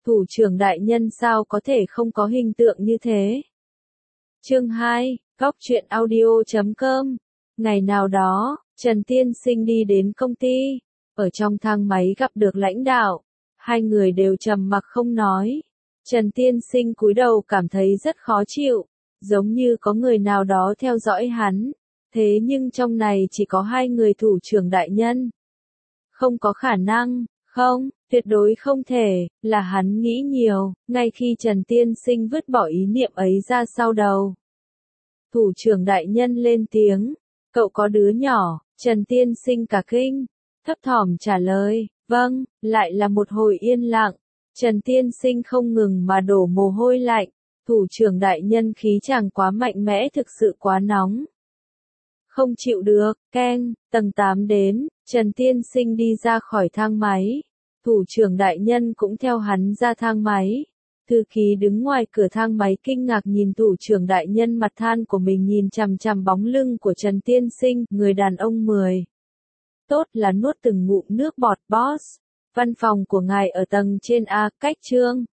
Thủ trưởng đại nhân sao có thể không có hình tượng như thế? Chương 2, Góc truyện audio.com. Ngày nào đó, Trần Tiên Sinh đi đến công ty, ở trong thang máy gặp được lãnh đạo. Hai người đều trầm mặc không nói. Trần Tiên Sinh cúi đầu cảm thấy rất khó chịu, giống như có người nào đó theo dõi hắn. Thế nhưng trong này chỉ có hai người thủ trưởng đại nhân. Không có khả năng, không, tuyệt đối không thể, là hắn nghĩ nhiều, ngay khi Trần Tiên Sinh vứt bỏ ý niệm ấy ra sau đầu. Thủ trưởng đại nhân lên tiếng, cậu có đứa nhỏ, Trần Tiên Sinh cả kinh, thấp thỏm trả lời, vâng, lại là một hồi yên lặng. Trần Tiên Sinh không ngừng mà đổ mồ hôi lạnh, thủ trưởng đại nhân khí chàng quá mạnh mẽ, thực sự quá nóng. Không chịu được, keng, tầng 8 đến, Trần Tiên Sinh đi ra khỏi thang máy. Thủ trưởng đại nhân cũng theo hắn ra thang máy. Thư ký đứng ngoài cửa thang máy kinh ngạc nhìn thủ trưởng đại nhân mặt than của mình nhìn chằm chằm bóng lưng của Trần Tiên Sinh, người đàn ông 10. Tốt là nuốt từng ngụm nước bọt boss. Văn phòng của ngài ở tầng trên A, cách Trương.